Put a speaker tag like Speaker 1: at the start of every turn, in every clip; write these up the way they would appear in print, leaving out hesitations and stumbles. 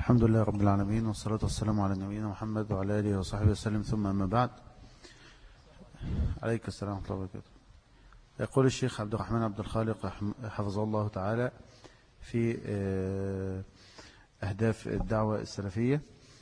Speaker 1: الحمد لله رب العالمين، والصلاة والسلام على نبينا محمد وعلى آله وصحبه وسلم، ثم أما بعد. عليك السلام ورحمة الله وبركاته. يقول الشيخ عبد الرحمن عبد الخالق حفظه الله تعالى في أهداف الدعوة السلفية.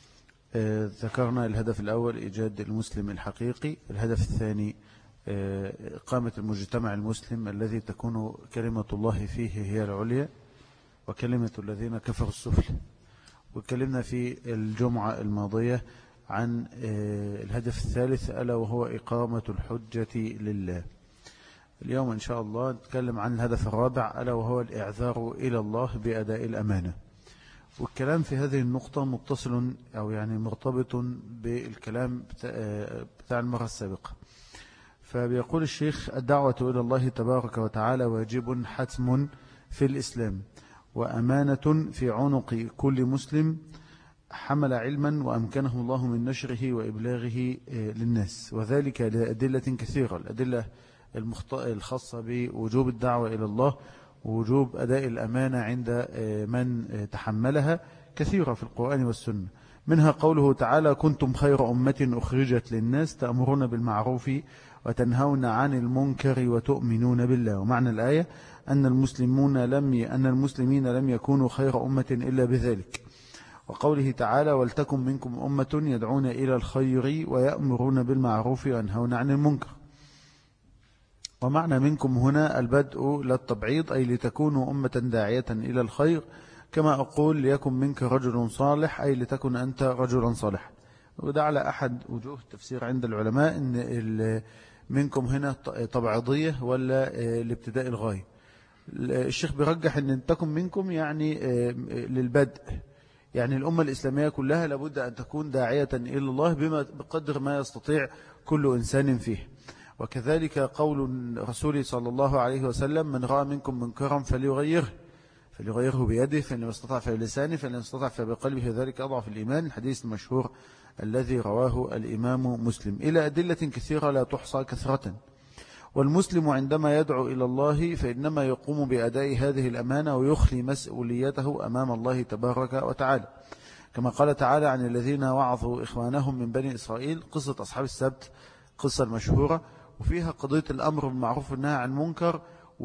Speaker 1: ذكرنا الهدف الأول إيجاد المسلم الحقيقي، الهدف الثاني إقامة المجتمع المسلم الذي تكون كلمة الله فيه هي العليا وكلمة الذين كفروا السفلى. وكلمنا في الجمعة الماضية عن الهدف الثالث ألا وهو إقامة الحجة لله. اليوم إن شاء الله نتكلم عن الهدف الرابع ألا وهو الإعذار إلى الله بأداء الأمانة. والكلام في هذه النقطة متصل أو يعني مرتبط بالكلام بتاع المرة السابقة. فبيقول الشيخ: الدعوة إلى الله تبارك وتعالى واجب حتم في الإسلام، وأمانة في عنق كل مسلم حمل علما وأمكنه الله من نشره وإبلاغه للناس، وذلك لأدلة كثيرة. الأدلة الخاصة بوجوب الدعوة إلى الله ووجوب أداء الأمانة عند من تحملها كثيرة في القرآن والسنة، منها قوله تعالى: كنتم خير أمة أخرجت للناس تأمرون بالمعروف وتنهون عن المنكر وتؤمنون بالله. ومعنى الآية أن المسلمين لم يكونوا خير أمة إلا بذلك. وقوله تعالى: ولتكن منكم أمة يدعون إلى الخير ويأمرون بالمعروف وينهون عن المنكر. ومعنى منكم هنا البدء للتبعيض، أي لتكونوا أمة داعية إلى الخير، كما أقول ليكن منك رجل صالح، أي لتكن أنت رجلا صالحا. وده على أحد وجوه التفسير عند العلماء، إن منكم هنا تبعيضية ولا لابتداء الغاية. الشيخ بيرجح أن تكن منكم يعني للبدء، يعني الأمة الإسلامية كلها لابد أن تكون داعية إلى الله بقدر ما يستطيع كل إنسان فيه. وكذلك قول رسول صلى الله عليه وسلم: من رأى منكم منكرا فليغيره بيده، فإن لم يستطع فبلسانه، فإن لم يستطع فبقلبه، ذلك أضعف الإيمان. الحديث المشهور الذي رواه الإمام مسلم، إلى أدلة كثيرة لا تحصى كثرة. والمسلم عندما يدعو إلى الله فإنما يقوم بأداء هذه الأمانة ويخلي مسؤوليته أمام الله تبارك وتعالى، كما قال تعالى عن الذين وعظوا إخوانهم من بني إسرائيل، قصة أصحاب السبت، قصة المشهورة، وفيها قضية الأمر بالمعروف والنهي عن المنكر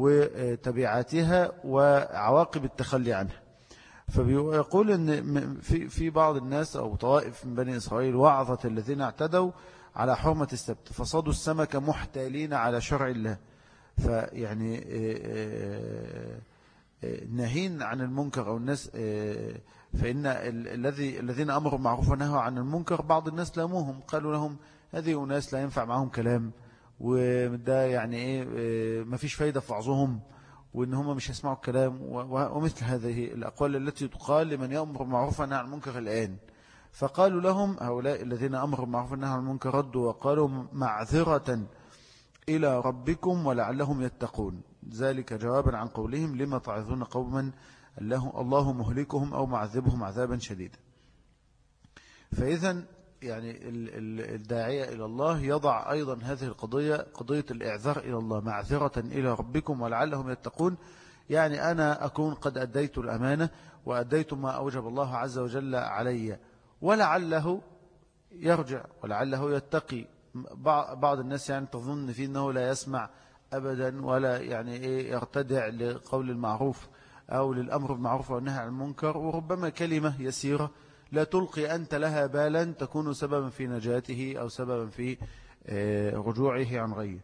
Speaker 1: وتبعاتها وعواقب التخلي عنها. فبيقول أن في بعض الناس أو طوائف من بني إسرائيل وعظت الذين اعتدوا على حرمة السبت فصادوا السمك محتالين على شرع الله، فيعني ناهين عن المنكر أو الناس، فإن الذين أمروا بالمعروف ونهوا عن المنكر بعض الناس لاموهم، قالوا لهم هذه أناس لا ينفع معهم كلام، وده يعني ما فيش فايدة في وعظهم، وإن هم مش هيسمعوا الكلام، ومثل هذه الأقوال التي تقال لمن يأمر بالمعروف ونهى عن المنكر الآن. فقالوا لهم هؤلاء الذين أمروا بالمعروف والنهي عن المنكر ردوا وقالوا: معذرة إلى ربكم ولعلهم يتقون. ذلك جوابا عن قولهم: لما تعظون قوما الله مهلكهم أو معذبهم عذابا شديدا. فإذا يعني الداعية إلى الله يضع أيضا هذه القضية، قضية الإعذار إلى الله، معذرة إلى ربكم ولعلهم يتقون، يعني أنا أكون قد أديت الأمانة وأديت ما أوجب الله عز وجل علي، ولعله يرجع ولعله يتقي. بعض الناس يعني تظن فيه أنه لا يسمع أبدا ولا يعني يرتدع لقول المعروف أو للأمر بالمعروف والنهي عن المنكر، وربما كلمة يسيرة لا تلقي أنت لها بالا تكون سببا في نجاته أو سببا في رجوعه عن غيه.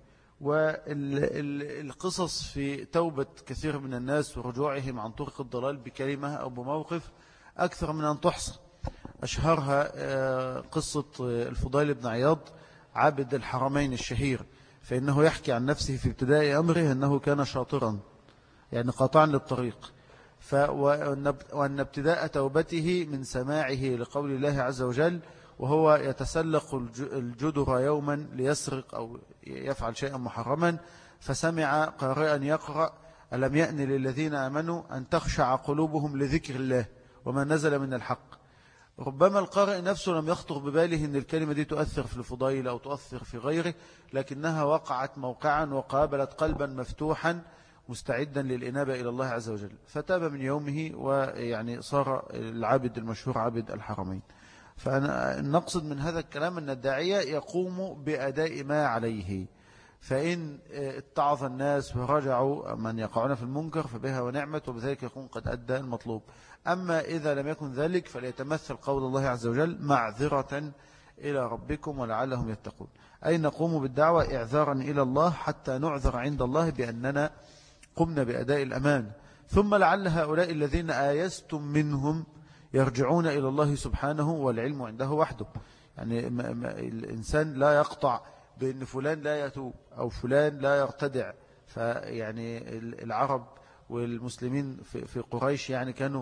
Speaker 1: والقصص في توبة كثير من الناس ورجوعهم عن طرق الضلال بكلمة أو بموقف أكثر من أن تحصى. أشهرها قصة الفضيل بن عياض عابد الحرمين الشهير، فإنه يحكي عن نفسه في ابتداء أمره أنه كان شاطرا، يعني قاطعا للطريق، وأن ابتداء توبته من سماعه لقول الله عز وجل وهو يتسلق الجدر يوما ليسرق أو يفعل شيئا محرما، فسمع قارئا يقرأ: ألم يأن للذين آمنوا أن تخشع قلوبهم لذكر الله وما نزل من الحق. ربما القارئ نفسه لم يخطر بباله أن الكلمة دي تؤثر في الفضيل أو تؤثر في غيره، لكنها وقعت موقعا وقابلت قلبا مفتوحا مستعدا للإنابة إلى الله عز وجل، فتاب من يومه ويعني صار العابد المشهور عابد الحرمين. فنقصد من هذا الكلام أن الداعية يقوم بأداء ما عليه، فإن اتعظ الناس ورجعوا من يقعون في المنكر فبها ونعمت، وبذلك يكون قد أدى المطلوب. أما إذا لم يكن ذلك فليتمثل قول الله عز وجل معذرة إلى ربكم ولعلهم يتقون، أي نقوم بالدعوة إعذارا إلى الله حتى نعذر عند الله بأننا قمنا بأداء الأمان، ثم لعل هؤلاء الذين آيستم منهم يرجعون إلى الله سبحانه والعلم عنده وحده. يعني الإنسان لا يقطع بأن فلان لا يتوب أو فلان لا يرتدع. فيعني العرب والمسلمين في قريش يعني كانوا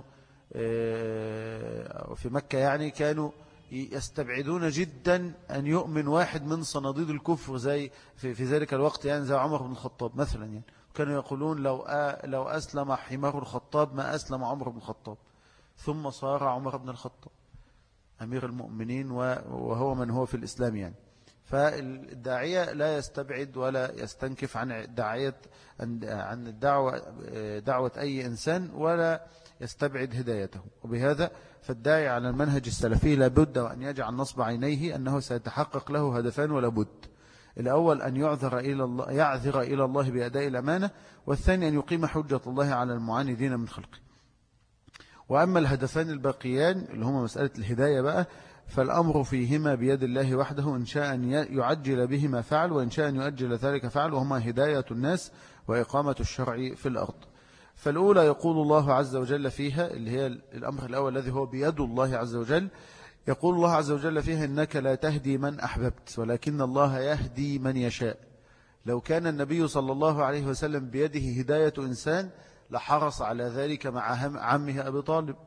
Speaker 1: في مكة يعني كانوا يستبعدون جدا أن يؤمن واحد من صناديد الكفر زي في ذلك الوقت، يعني زي عمر بن الخطاب مثلا. يعني كانوا يقولون لو أسلم حمار الخطاب ما أسلم عمر بن الخطاب، ثم صار عمر بن الخطاب أمير المؤمنين وهو من هو في الإسلام يعني. فالداعية لا يستبعد ولا يستنكف عن دعوة أي إنسان ولا يستبعد هدايته. وبهذا فالداعي على المنهج السلفي لابد أن يجعل نصب عينيه أنه سيتحقق له هدفان ولا بد: الأول أن يعذر إلى الله بأداء الأمانة، والثاني أن يقيم حجة الله على المعاندين من خلقه. وأما الهدفان الباقيان اللي هما مسألة الهداية بقى، فالأمر فيهما بيد الله وحده، إن شاء أن يعجل بهما فعل، وإن شاء أن يؤجل ذلك فعل، وهما هداية الناس وإقامة الشرع في الأرض. فالأولى يقول الله عز وجل فيها، اللي هي الأمر الأول الذي هو بيد الله عز وجل، يقول الله عز وجل فيها: إنك لا تهدي من أحببت ولكن الله يهدي من يشاء. لو كان النبي صلى الله عليه وسلم بيده هداية إنسان لحرص على ذلك مع عمه أبي طالب.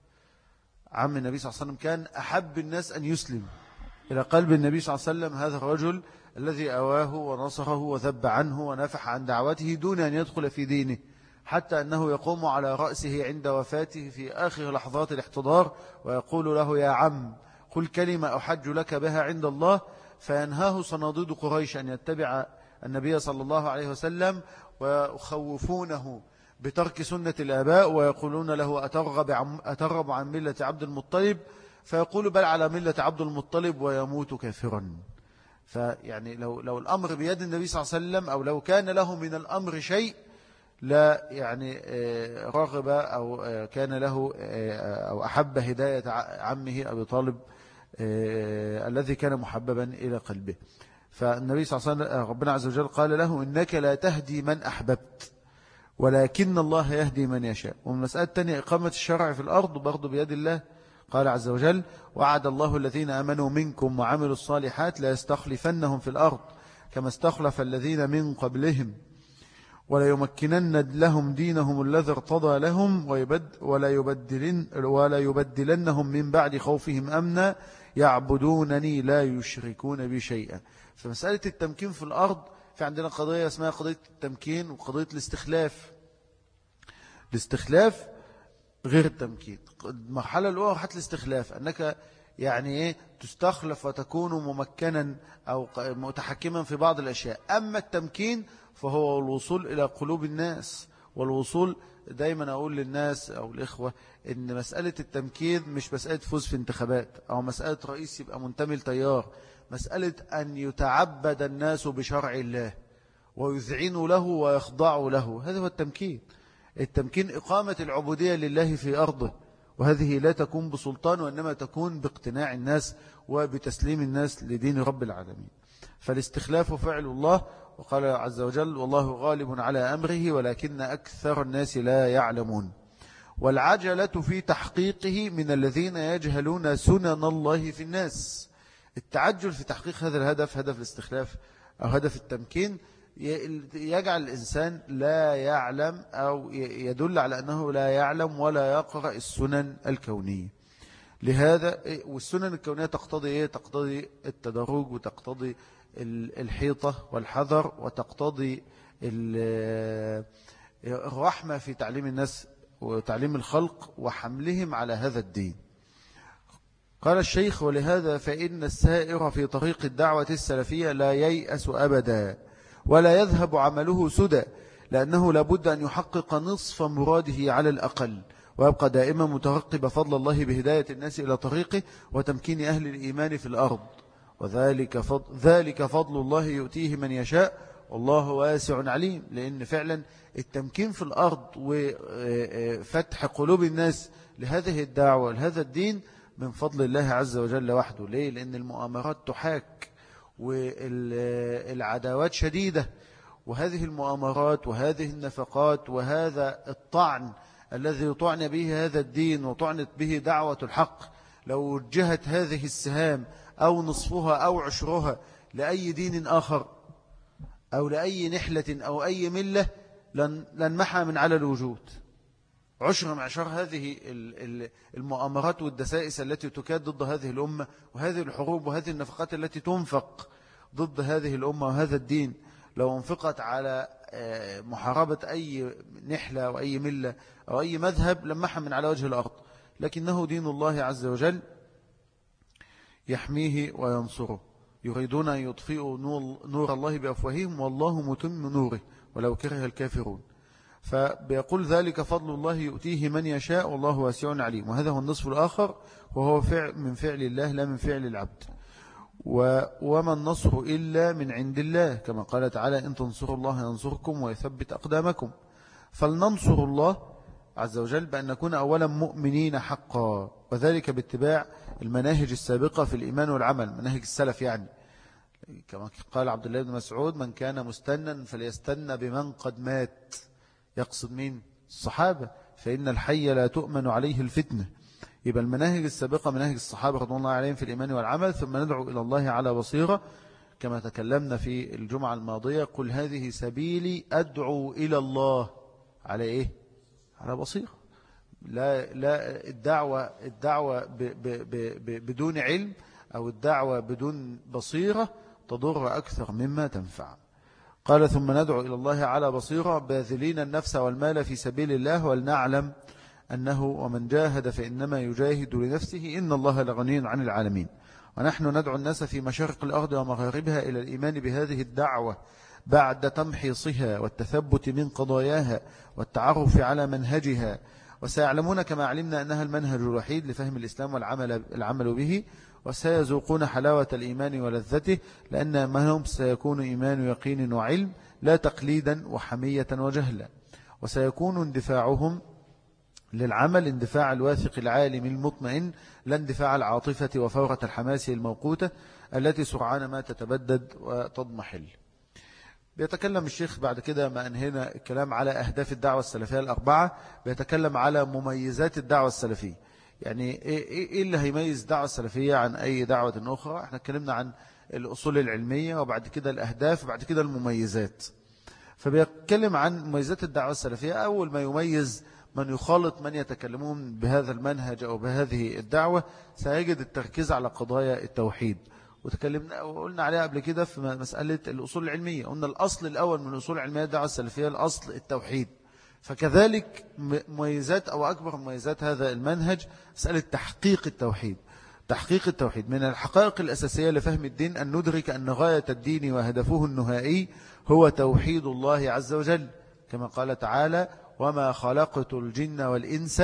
Speaker 1: عم النبي صلى الله عليه وسلم كان أحب الناس أن يسلم إلى قلب النبي صلى الله عليه وسلم هذا الرجل الذي أواه ونصره وذب عنه ونفح عن دعوته دون أن يدخل في دينه، حتى أنه يقوم على رأسه عند وفاته في آخر لحظات الاحتضار ويقول له: يا عم قل كلمة أحج لك بها عند الله. فينهاه صناديد قريش أن يتبع النبي صلى الله عليه وسلم ويخوفونه بترك سنة الآباء، ويقولون له: أترغب عن ملة عبد المطلب؟ فيقول: بل على ملة عبد المطلب، ويموت كافرا. فيعني لو الأمر بيد النبي صلى الله عليه وسلم، أو لو كان له من الأمر شيء، لا يعني رغب أو كان له أو أحب هداية عمه أبي طالب الذي كان محببا إلى قلبه. فالنبي صلى الله عليه وسلم ربنا عز وجل قال له: إنك لا تهدي من أحببت ولكن الله يهدي من يشاء. ومن مسألة تانية إقامة الشرع في الأرض برضو بيد الله. قال عز وجل: وعد الله الذين آمنوا منكم وعملوا الصالحات لا يستخلفنهم في الأرض كما استخلف الذين من قبلهم ولا يمكنن لهم دينهم الذي ارتضى لهم ولا يبدلنهم من بعد خوفهم أمنا يعبدونني لا يشركون بي شيئا. فمسألة التمكين في الأرض، في عندنا قضية اسمها قضية التمكين وقضية الاستخلاف. الاستخلاف غير التمكين. المرحلة الأولى حتى الاستخلاف أنك يعني تستخلف وتكون ممكنا أو متحكما في بعض الأشياء. أما التمكين فهو الوصول إلى قلوب الناس، والوصول دايما أقول للناس أو الإخوة إن مسألة التمكين مش مسألة فوز في انتخابات أو مسألة رئيس يبقى منتمي لتيار، مسألة أن يتعبد الناس بشرع الله ويذعنوا له ويخضعوا له. هذا هو التمكين. التمكين إقامة العبودية لله في أرضه، وهذه لا تكون بسلطان وإنما تكون باقتناع الناس وبتسليم الناس لدين رب العالمين. فالاستخلاف فعل الله، وقال عز وجل: والله غالب على أمره ولكن أكثر الناس لا يعلمون. والعجلة في تحقيقه من الذين يجهلون سنن الله في الناس. التعجل في تحقيق هذا الهدف، هدف الاستخلاف أو هدف التمكين، يجعل الإنسان لا يعلم أو يدل على أنه لا يعلم ولا يقرأ السنن الكونية. لهذا والسنن الكونية تقتضي إيه؟ تقتضي التدرج، وتقتضي الحيطة والحذر، وتقتضي الرحمة في تعليم الناس وتعليم الخلق وحملهم على هذا الدين. قال الشيخ: ولهذا فإن السائر في طريق الدعوة السلفية لا ييأس أبدا ولا يذهب عمله سدى، لأنه لابد أن يحقق نصف مراده على الأقل، ويبقى دائما مترقب فضل الله بهداية الناس إلى طريقه وتمكين أهل الإيمان في الأرض. ذلك فضل الله يؤتيه من يشاء والله واسع عليم. لأن فعلا التمكين في الأرض وفتح قلوب الناس لهذه الدعوة لهذا الدين من فضل الله عز وجل وحده. ليه؟ لأن المؤامرات تحاك والعداوات شديدة، وهذه المؤامرات وهذه النفقات وهذا الطعن الذي يطعن به هذا الدين وطعنت به دعوة الحق، لو وجهت هذه السهام أو نصفها أو عشرها لأي دين آخر أو لأي نحلة أو أي ملة لن محى من على الوجود. عشر معشر هذه المؤامرات والدسائس التي تكاد ضد هذه الأمة، وهذه الحروب وهذه النفقات التي تنفق ضد هذه الأمة وهذا الدين، لو انفقت على محاربة أي نحلة أو أي ملة أو أي مذهب لمحى من على وجه الأرض. لكنه دين الله عز وجل يحميه وينصره. يريدون أن يطفئوا نور الله بأفواههم والله متم نوره ولو كره الكافرون. فبيقول ذلك فضل الله يؤتيه من يشاء والله واسع عليم. وهذا هو النصف الآخر، وهو من فعل الله لا من فعل العبد. وما النصر إلا من عند الله، كما قال تعالى إن تنصروا الله ينصركم ويثبت أقدامكم. فلننصر الله عز وجل بأن نكون أولا مؤمنين حقا، وذلك باتباع المناهج السابقة في الإيمان والعمل، مناهج السلف. يعني كما قال عبد الله بن مسعود من كان مستنا فليستنى بمن قد مات. يقصد مين؟ الصحابة، فإن الحي لا تؤمن عليه الفتنة. يبقى المناهج السابقة مناهج الصحابة رضي الله عليهم في الإيمان والعمل. ثم ندعو إلى الله على بصيرة، كما تكلمنا في الجمعة الماضية قل هذه سبيلي أدعو إلى الله على إيه؟ على بصيرة. لا الدعوة بدون علم أو الدعوة بدون بصيرة تضر أكثر مما تنفع. قال ثم ندعو إلى الله على بصيرة باذلين النفس والمال في سبيل الله ولنعلم أنه ومن جاهد فإنما يجاهد لنفسه إن الله لغني عن العالمين. ونحن ندعو الناس في مشارق الأرض ومغاربها إلى الإيمان بهذه الدعوة بعد تمحيصها والتثبت من قضاياها والتعرف على منهجها. وسيعلمون كما علمنا أنها المنهج الوحيد لفهم الإسلام والعمل به، وسيذوقون حلاوة الإيمان ولذته، لأن منهم سيكون إيمان يقين وعلم لا تقليدا وحمية وجهلا. وسيكون اندفاعهم للعمل اندفاع الواثق العالم المطمئن، لا اندفاع العاطفة وفورة الحماس الموقوتة التي سرعان ما تتبدد وتضمحل. بيتكلم الشيخ بعد كده ما أنهينا الكلام على أهداف الدعوة السلفية الأربعة، بيتكلم على مميزات الدعوة السلفية. يعني إيه اللي هيميز الدعوة السلفية عن أي دعوة أخرى؟ احنا اتكلمنا عن الأصول العلمية وبعد كده الأهداف وبعد كده المميزات. فبيتكلم عن مميزات الدعوة السلفية. أول ما يميز من يخالط من يتكلمون بهذا المنهج أو بهذه الدعوة سيجد التركيز على قضايا التوحيد، وتكلمنا وقلنا عليها قبل كده في مسألة الأصول العلمية. قلنا الأصل الأول من الأصول العلمية الدعوة السلفية الأصل التوحيد. فكذلك مميزات أو أكبر مميزات هذا المنهج مسألة تحقيق التوحيد. تحقيق التوحيد من الحقائق الأساسية لفهم الدين أن ندرك أن غاية الدين وهدفه النهائي هو توحيد الله عز وجل، كما قال تعالى وما خلقت الجن والإنس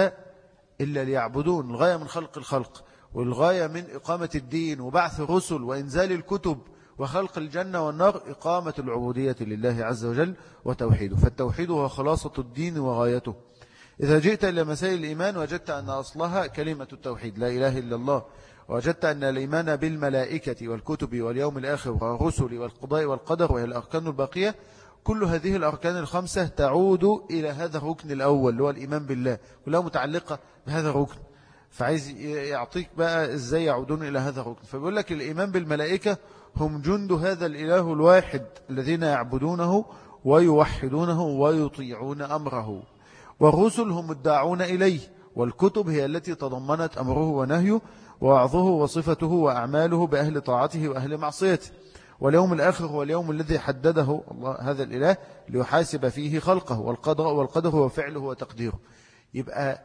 Speaker 1: إلا ليعبدون. الغاية من خلق الخلق والغاية من إقامة الدين وبعث الرسل وإنزال الكتب وخلق الجنة والنار إقامة العبودية لله عز وجل وتوحيده. فالتوحيد هو خلاصة الدين وغايته. إذا جئت إلى مسائل الإيمان وجدت أن أصلها كلمة التوحيد لا إله إلا الله، وجدت أن الإيمان بالملائكة والكتب واليوم الآخر والرسل والقضاء والقدر وهي الأركان الباقية، كل هذه الأركان الخمسة تعود إلى هذا الركن الأول اللي هو الإيمان بالله، كلها متعلقة بهذا الركن. فعايز يعطيك بقى إزاي يعودون إلى هذا الركن. فبيقول لك الإيمان بالملائكة هم جند هذا الإله الواحد الذين يعبدونه ويوحدونه ويطيعون أمره، والرسل هم الداعون إليه، والكتب هي التي تضمنت أمره ونهيه ووعظه وصفته وأعماله بأهل طاعته وأهل معصيته، واليوم الآخر هو اليوم الذي حدده الله هذا الإله ليحاسب فيه خلقه، والقدر هو فعله وتقديره. يبقى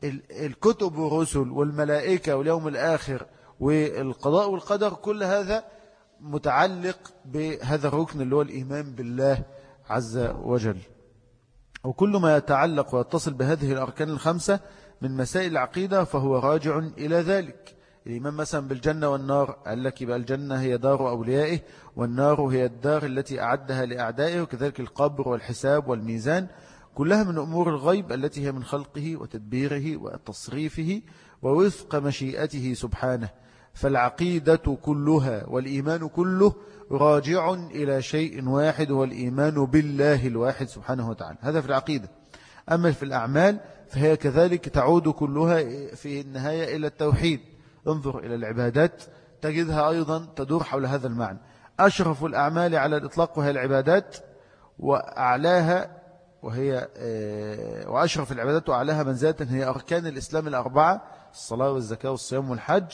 Speaker 1: الكتب والرسل والملائكة واليوم الآخر والقضاء والقدر كل هذا متعلق بهذا الركن اللي هو الإيمان بالله عز وجل. وكل ما يتعلق ويتصل بهذه الأركان الخمسة من مسائل العقيدة فهو راجع إلى ذلك. الإيمان مثلا بالجنة والنار، قال لك يبقى الجنة هي دار أوليائه، والنار هي الدار التي أعدها لأعدائه، وكذلك القبر والحساب والميزان، كلها من أمور الغيب التي هي من خلقه وتدبيره وتصريفه ووفق مشيئته سبحانه. فالعقيدة كلها والإيمان كله راجع إلى شيء واحد، هو الإيمان بالله الواحد سبحانه وتعالى. هذا في العقيدة. أما في الأعمال فهي كذلك تعود كلها في النهاية إلى التوحيد. انظر إلى العبادات تجدها أيضا تدور حول هذا المعنى. أشرف الأعمال على الإطلاق وهي العبادات، وأعلاها وأشرف العبادات وأعلاها منزلة هي أركان الإسلام الأربعة: الصلاة والزكاة والصيام والحج.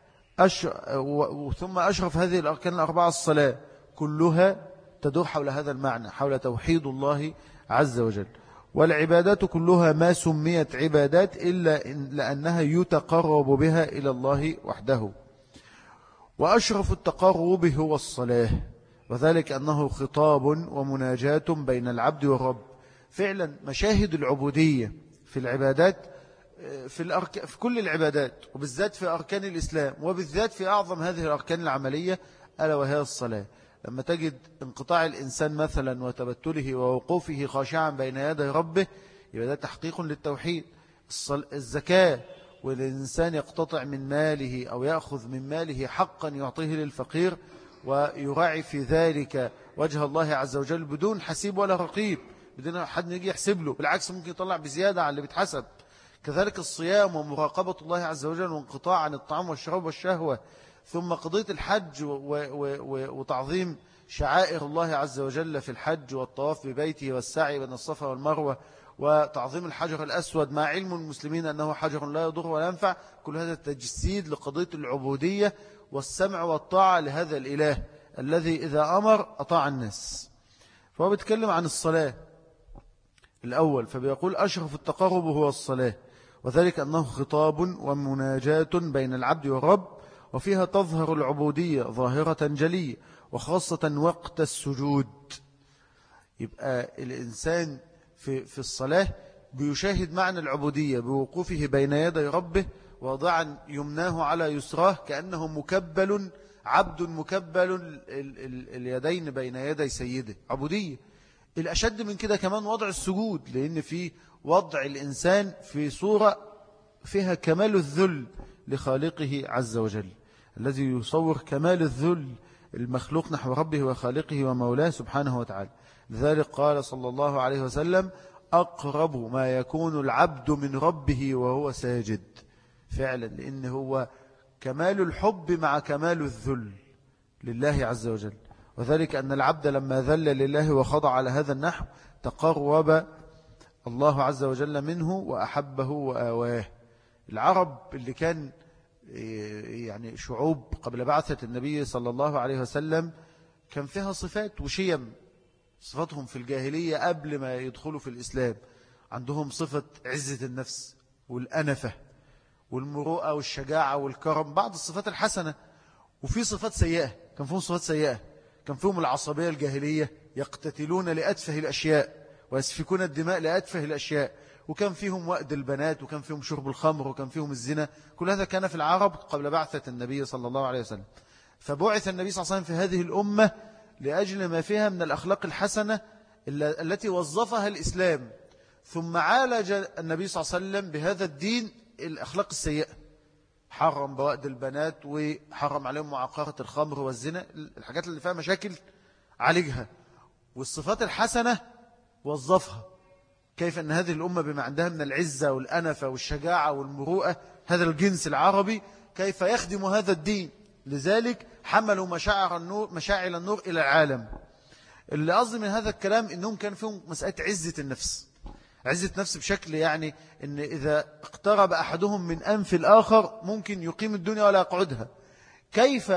Speaker 1: ثم أشرف هذه الأركان الأربعة الصلاة، كلها تدور حول هذا المعنى، حول توحيد الله عز وجل. والعبادات كلها ما سميت عبادات إلا لأنها يتقرب بها إلى الله وحده. وأشرف التقرب هو الصلاة، وذلك أنه خطاب ومناجاة بين العبد والرب. فعلا مشاهد العبودية في العبادات في كل العبادات، وبالذات في أركان الإسلام، وبالذات في أعظم هذه الأركان العملية ألا وهي الصلاة. لما تجد انقطاع الإنسان مثلا وتبتله ووقوفه خاشعا بين يدي ربه، يبقى ده تحقيق للتوحيد. الزكاة، والإنسان يقتطع من ماله أو يأخذ من ماله حقا يعطيه للفقير، ويراعي في ذلك وجه الله عز وجل بدون حسيب ولا رقيب، بدون حد يجي يحسب له، بالعكس ممكن يطلع بزيادة على اللي بيتحسب. كذلك الصيام ومراقبة الله عز وجل وانقطاع عن الطعام والشراب والشهوة. ثم قضية الحج وتعظيم شعائر الله عز وجل في الحج والطواف ببيته والسعي بين الصفا والمروة، وتعظيم الحجر الأسود مع علم المسلمين أنه حجر لا يضر ولا ينفع. كل هذا تجسيد لقضية العبودية والسمع والطاعة لهذا الإله الذي إذا أمر أطاع الناس. فهو بيتكلم عن الصلاة الأول، فبيقول أشرف التقرب هو الصلاة، وذلك أنه خطاب ومناجاة بين العبد والرب، وفيها تظهر العبودية ظاهرة جلية، وخاصة وقت السجود. يبقى الإنسان في الصلاة بيشاهد معنى العبودية بوقوفه بين يدي ربه، واضعا يمناه على يسراه كأنه مكبل، عبد مكبل اليدين بين يدي سيده. عبودية. الأشد من كده كمان وضع السجود، لأن في وضع الإنسان في صورة فيها كمال الذل لخالقه عز وجل، الذي يصور كمال الذل المخلوق نحو ربه وخالقه ومولاه سبحانه وتعالى. لذلك قال صلى الله عليه وسلم: أقرب ما يكون العبد من ربه وهو ساجد. فعلا، لأن هو كمال الحب مع كمال الذل لله عز وجل. وذلك أن العبد لما ذل لله وخضع على هذا النحو تقرب الله عز وجل منه وأحبه وآواه. العرب اللي كان يعني شعوب قبل بعثة النبي صلى الله عليه وسلم كان فيها صفات وشيم. صفاتهم في الجاهلية قبل ما يدخلوا في الإسلام عندهم صفة عزة النفس والأنفة والمروءة والشجاعة والكرم، بعض الصفات الحسنة. وفي صفات سيئة، كان فيهم صفات سيئة، كان فيهم العصبية الجاهلية، يقتتلون لأتفه الأشياء ويسفكون الدماء لأتفه الأشياء، وكان فيهم وأد البنات، وكان فيهم شرب الخمر، وكان فيهم الزنا. كل هذا كان في العرب قبل بعثة النبي صلى الله عليه وسلم. فبعث النبي صلى الله عليه وسلم في هذه الأمة لأجل ما فيها من الأخلاق الحسنة التي وظفها الإسلام، ثم عالج النبي صلى الله عليه وسلم بهذا الدين الأخلاق السيئة. حرم بوأد البنات، وحرم عليهم معاقرة الخمر والزنا، الحاجات اللي فيها مشاكل عالجها، والصفات الحسنة وظفها. كيف أن هذه الأمة بما عندها من العزة والأنفة والشجاعة والمروءة، هذا الجنس العربي كيف يخدم هذا الدين. لذلك حملوا مشاعل النور إلى العالم. اللي قصدي من هذا الكلام إنهم كان فيهم مسألة عزة النفس، عزة نفس بشكل يعني إن إذا اقترب أحدهم من أنف الآخر ممكن يقيم الدنيا ولا يقعدها. كيف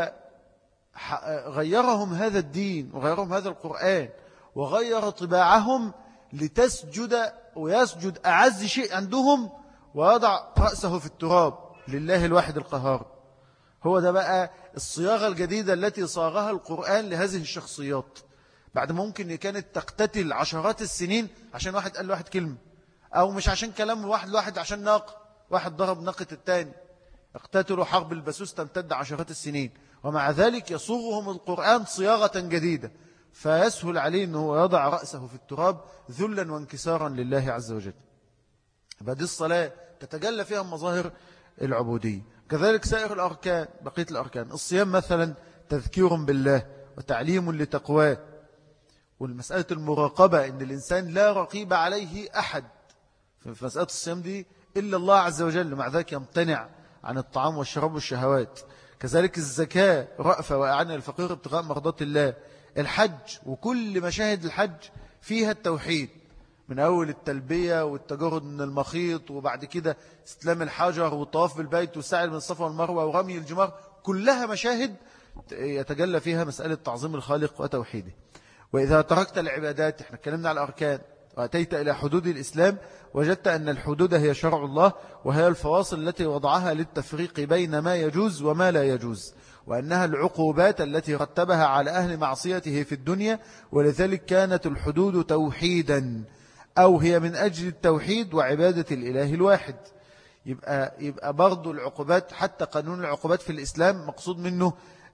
Speaker 1: غيرهم هذا الدين وغيرهم هذا القرآن وغير طباعهم لتسجد ويسجد أعز شيء عندهم ويضع رأسه في التراب لله الواحد القهار. هو ده بقى الصياغة الجديدة التي صاغها القرآن لهذه الشخصيات بعد ممكن كانت تقتتل عشرات السنين عشان واحد قال واحد كلمة، أو مش عشان كلام واحد لواحد، عشان ناقة واحد ضرب ناقة التاني، اقتتلوا حرب البسوس تمتد عشرات السنين، ومع ذلك يصوغهم القرآن صياغة جديدة، فيسهل عليه أنه يضع رأسه في التراب ذلا وانكسارا لله عز وجل. بعد الصلاة تتجلى فيها مظاهر العبودية. كذلك سائر الأركان، بقية الأركان، الصيام مثلا تذكير بالله وتعليم لتقواه، والمسألة المراقبة إن الإنسان لا رقيب عليه أحد في مسألة الصيام دي إلا الله عز وجل، مع ذلك يمتنع عن الطعام والشراب والشهوات. كذلك الزكاة رأفة وإعانة الفقير ابتغاء مرضات الله. الحج وكل مشاهد الحج فيها التوحيد، من أول التلبية والتجرد من المخيط، وبعد كده استلام الحجر والطواف بالبيت والسعي من الصفا والمروة ورمي الجمار، كلها مشاهد يتجلى فيها مسألة تعظيم الخالق وتوحيده. وإذا تركت العبادات، احنا اتكلمنا على الأركان، وأتيت إلى حدود الإسلام، وجدت أن الحدود هي شرع الله، وهي الفواصل التي وضعها للتفريق بين ما يجوز وما لا يجوز، وأنها العقوبات التي رتبها على أهل معصيته في الدنيا، ولذلك كانت الحدود توحيدا، أو هي من أجل التوحيد وعبادة الإله الواحد. يبقى برضو العقوبات، حتى قانون العقوبات في الإسلام مقصود منه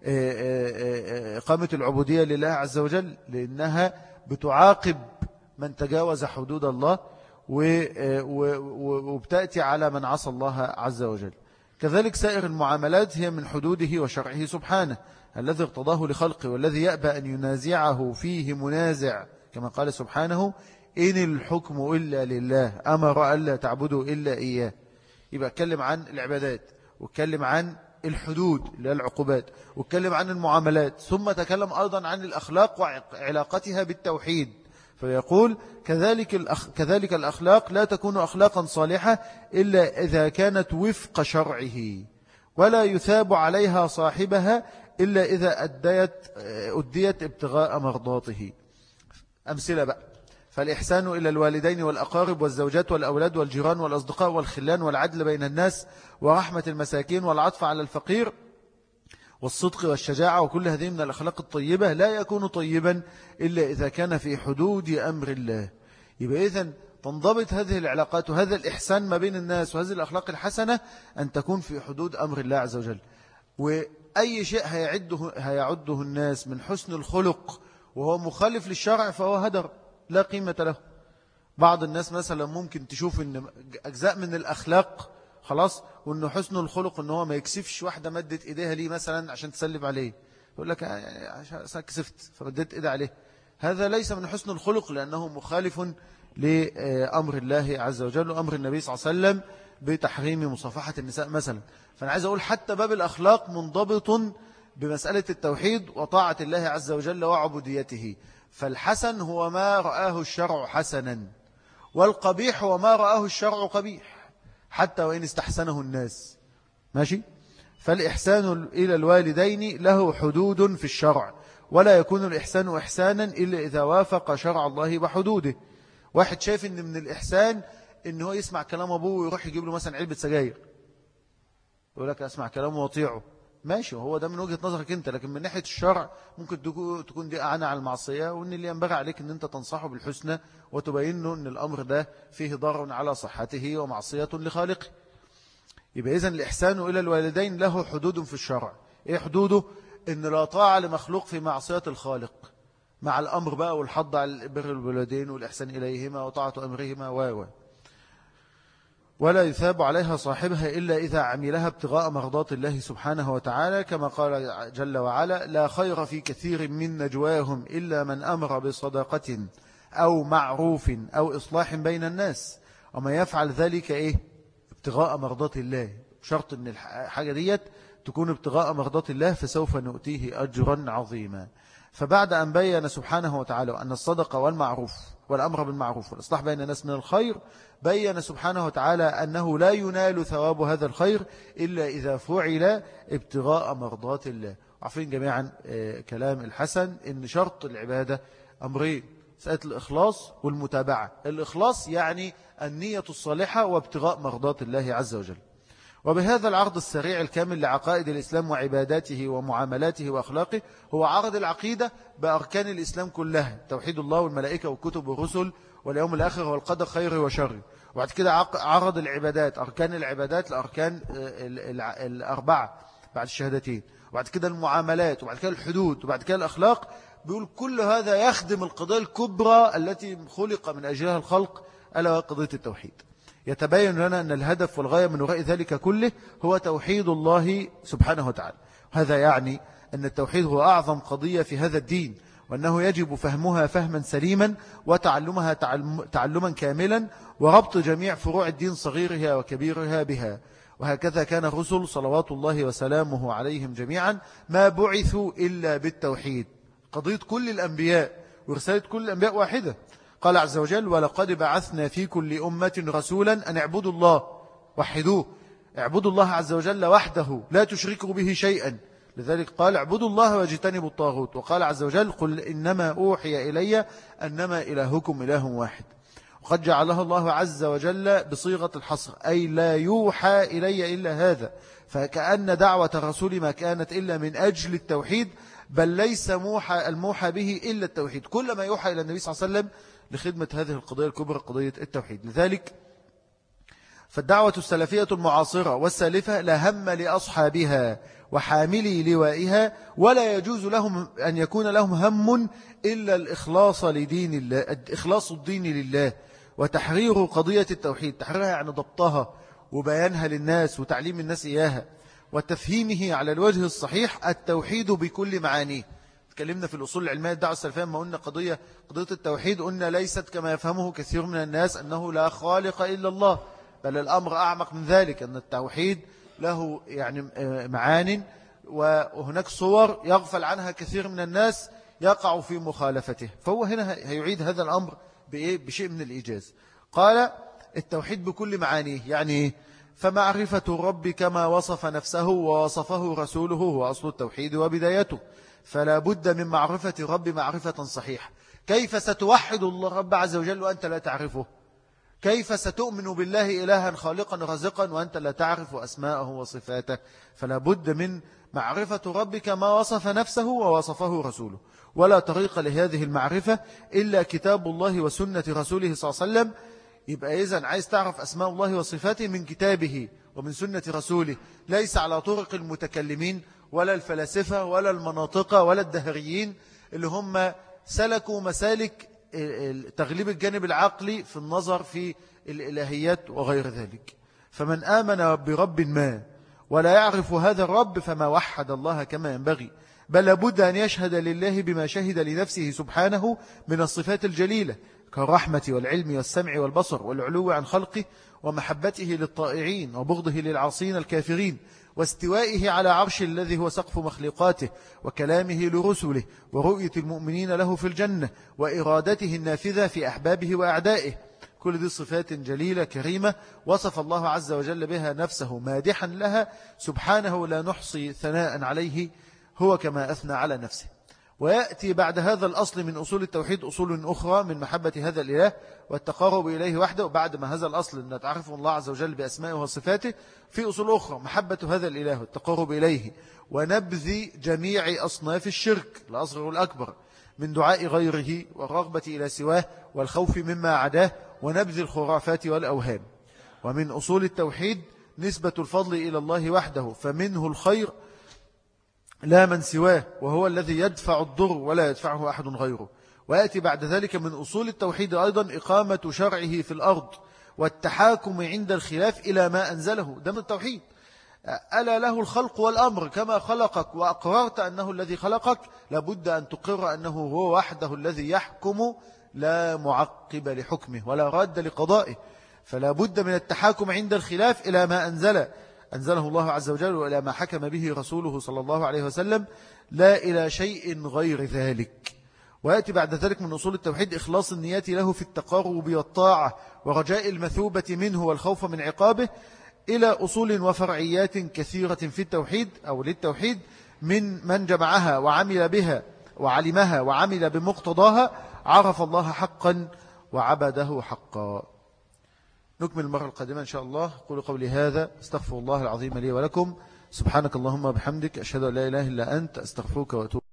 Speaker 1: إقامة العبودية لله عز وجل، لأنها بتعاقب من تجاوز حدود الله وبتأتي على من عصى الله عز وجل. كذلك سائر المعاملات هي من حدوده وشرعه سبحانه الذي ارتضاه لخلقه، والذي يأبى أن ينازعه فيه منازع، كما قال سبحانه: إن الحكم إلا لله أمر ألا تعبدوا إلا إياه. يبقى اتكلم عن العبادات، واتكلم عن الحدود اللي هي العقوبات، واتكلم عن المعاملات، ثم تكلم أيضا عن الأخلاق وعلاقتها بالتوحيد، فيقول: كذلك الأخلاق لا تكون أخلاقا صالحة إلا إذا كانت وفق شرعه، ولا يثاب عليها صاحبها إلا إذا أديت ابتغاء مرضاته. أمثلة بقى: فالإحسان إلى الوالدين والأقارب والزوجات والأولاد والجيران والأصدقاء والخلان، والعدل بين الناس، ورحمة المساكين، والعطف على الفقير، والصدق والشجاعة، وكل هذه من الأخلاق الطيبة لا يكون طيبا إلا إذا كان في حدود أمر الله. يبقى إذن تنضبط هذه العلاقات وهذا الإحسان ما بين الناس وهذه الأخلاق الحسنة أن تكون في حدود أمر الله عز وجل. وأي شيء هيعده الناس من حسن الخلق وهو مخالف للشرع فهو هدر لا قيمة له. بعض الناس مثلا ممكن تشوف أن أجزاء من الأخلاق خلاص، وأنه حسن الخلق أنه هو ما يكسفش واحدة مدت إيديها ليه مثلا عشان تسلم عليه، يقول لك عشان كسفت فمدت إيدي عليه. هذا ليس من حسن الخلق، لأنه مخالف لأمر الله عز وجل وأمر النبي صلى الله عليه وسلم بتحريم مصافحة النساء مثلا. فأنا عايز أقول حتى باب الأخلاق منضبط بمسألة التوحيد وطاعة الله عز وجل وعبوديته. فالحسن هو ما رآه الشرع حسنا، والقبيح هو ما رآه الشرع قبيح حتى وإن استحسنه الناس. ماشي؟ فالإحسان إلى الوالدين له حدود في الشرع، ولا يكون الإحسان إحسانا إلا إذا وافق شرع الله وحدوده. واحد شايف إن من الإحسان إن هو يسمع كلام أبوه ويروح يجيب له مثلا علبة سجاير، يقول لك أسمع كلامه وأطيعه، ماشي، هو ده من وجهة نظرك أنت، لكن من ناحية الشرع ممكن تكون دي أعانة على المعصية، وأن اللي ينبغي عليك أن أنت تنصحه بالحسنى وتبين له أن الأمر ده فيه ضرر على صحته ومعصية لخالقه. يبقى إذن الإحسان إلى الوالدين له حدود في الشرع. إيه حدوده؟ إن لا طاعة لمخلوق في معصية الخالق، مع الأمر بقى والحض على بر الوالدين والإحسان إليهما وطاعة أمرهما ولا يثاب عليها صاحبها إلا إذا عملها ابتغاء مرضات الله سبحانه وتعالى، كما قال جل وعلا: لا خير في كثير من نجواهم إلا من أمر بصدقة أو معروف أو إصلاح بين الناس، وما يفعل ذلك إيه؟ ابتغاء مرضات الله. شرط أن الحاجة ديت تكون ابتغاء مرضات الله، فسوف نؤتيه أجرا عظيما. فبعد أن بيّن سبحانه وتعالى أن الصدقة والمعروف والأمر بالمعروف والإصلاح بين الناس من الخير، بيّن سبحانه وتعالى أنه لا ينال ثواب هذا الخير إلا إذا فعل ابتغاء مرضات الله. عارفين جميعا كلام الحسن إن شرط العبادة أمرين: مسألة الإخلاص والمتابعة. الإخلاص يعني النية الصالحة وابتغاء مرضات الله عز وجل. وبهذا العرض السريع الكامل لعقائد الإسلام وعباداته ومعاملاته وأخلاقه، هو عرض العقيدة بأركان الإسلام كلها: توحيد الله والملائكة والكتب والرسل واليوم الآخر والقدر خيره وشره. وبعد كده عرض العبادات، أركان العبادات لأركان الأربعة بعد الشهادتين، وبعد كده المعاملات، وبعد كده الحدود، وبعد كده الأخلاق. بيقول كل هذا يخدم القضية الكبرى التي خلق من أجلها الخلق، ألا قضية التوحيد. يتبين لنا أن الهدف والغاية من وراء ذلك كله هو توحيد الله سبحانه وتعالى. هذا يعني أن التوحيد هو أعظم قضية في هذا الدين، وأنه يجب فهمها فهما سليما وتعلمها تعلما كاملا، وربط جميع فروع الدين صغيرها وكبيرها بها. وهكذا كان الرسل صلوات الله وسلامه عليهم جميعا ما بعثوا إلا بالتوحيد. قضية كل الأنبياء ورسالة كل الأنبياء واحدة. قال عز وجل: ولقد بعثنا في كل أمة رسولا أن اعبدوا الله وحدوه. اعبدوا الله عز وجل وحده لا تشركوا به شيئا. لذلك قال: اعبدوا الله واجتنبوا الطاغوت. وقال عز وجل: قل إنما أوحي إلي أنما إلهكم إله واحد. وقد جعلها الله عز وجل بصيغة الحصر، أي لا يوحى إلي إلا هذا. فكأن دعوة الرسول ما كانت إلا من أجل التوحيد، بل ليس الموحى به إلا التوحيد. كل ما يوحى إلى النبي صلى الله عليه وسلم لخدمة هذه القضية الكبرى، قضية التوحيد. لذلك فالدعوة السلفية المعاصرة والسالفة لا هم لأصحابها وحاملي لوائها، ولا يجوز لهم أن يكون لهم هم إلا الإخلاص لدين الله، إخلاص الدين لله، وتحرير قضية التوحيد. تحريرها يعني ضبطها وبيانها للناس وتعليم الناس إياها، وتفهيمه على الوجه الصحيح، التوحيد بكل معانيه. تكلمنا في الأصول العلمية الدعوة السلفية، ما قلنا قضية التوحيد، قلنا ليست كما يفهمه كثير من الناس أنه لا خالق إلا الله، بل الأمر أعمق من ذلك، أن التوحيد له يعني معان، وهناك صور يغفل عنها كثير من الناس يقع في مخالفته. فهو هنا هيعيد هذا الأمر بشيء من الإيجاز. قال: التوحيد بكل معانيه، يعني فمعرفة الرب كما وصف نفسه ووصفه رسوله هو أصل التوحيد وبدايته. فلا بد من معرفة الرب معرفة صحيحة. كيف ستوحد الله رب عز وجل وأنت لا تعرفه؟ كيف ستؤمن بالله إلها خالقا رازقا وأنت لا تعرف أسماءه وصفاته؟ فلا بد من معرفة رب كما وصف نفسه ووصفه رسوله. ولا طريق لهذه المعرفة إلا كتاب الله وسنة رسوله صلى الله عليه وسلم. يبقى إذن عايز تعرف أسماء الله وصفاته من كتابه ومن سنة رسوله، ليس على طرق المتكلمين ولا الفلاسفة ولا المناطق ولا الدهريين اللي هم سلكوا مسالك تغليب الجانب العقلي في النظر في الإلهيات وغير ذلك. فمن آمن برب ما ولا يعرف هذا الرب فما وحد الله كما ينبغي، بل لابد أن يشهد لله بما شهد لنفسه سبحانه من الصفات الجليلة، كالرحمة والعلم والسمع والبصر والعلو عن خلقه، ومحبته للطائعين وبغضه للعاصين الكافرين، واستوائه على عرش الذي هو سقف مخلوقاته، وكلامه لرسله، ورؤية المؤمنين له في الجنة، وإرادته النافذة في أحبابه وأعدائه. كل دي صفات جليلة كريمة وصف الله عز وجل بها نفسه مادحا لها سبحانه، لا نحصي ثناء عليه هو كما أثنى على نفسه. ويأتي بعد هذا الأصل من أصول التوحيد أصول أخرى من محبة هذا الإله والتقرب إليه وحده. وبعد ما هذا الأصل أن نتعرف الله عز وجل بأسمائه وصفاته، في أصول أخرى: محبة هذا الإله والتقرب إليه، ونبذ جميع أصناف الشرك الأصغر والأكبر من دعاء غيره والرغبة إلى سواه والخوف مما عداه، ونبذ الخرافات والأوهام. ومن أصول التوحيد نسبة الفضل إلى الله وحده، فمنه الخير لا من سواه، وهو الذي يدفع الضر ولا يدفعه أحد غيره. ويأتي بعد ذلك من أصول التوحيد أيضا إقامة شرعه في الأرض، والتحاكم عند الخلاف إلى ما أنزله. ده من التوحيد. ألا له الخلق والأمر، كما خلقك وأقررت أنه الذي خلقك، لابد أن تقر أنه هو وحده الذي يحكم، لا معقب لحكمه ولا راد لقضائه. فلا بد من التحاكم عند الخلاف إلى ما أنزله الله عز وجل، وإلى ما حكم به رسوله صلى الله عليه وسلم، لا إلى شيء غير ذلك. ويأتي بعد ذلك من أصول التوحيد إخلاص النية له في التقرب والطاعة، ورجاء المثوبة منه والخوف من عقابه، إلى أصول وفرعيات كثيرة في التوحيد أو للتوحيد، من جمعها وعمل بها وعلمها وعمل بمقتضاها عرف الله حقا وعبده حقا. نكمل المرة القادمة إن شاء الله. قولوا قولي هذا، استغفر الله العظيم لي ولكم. سبحانك اللهم وبحمدك، أشهد أن لا إله إلا أنت، أستغفرك وأتوب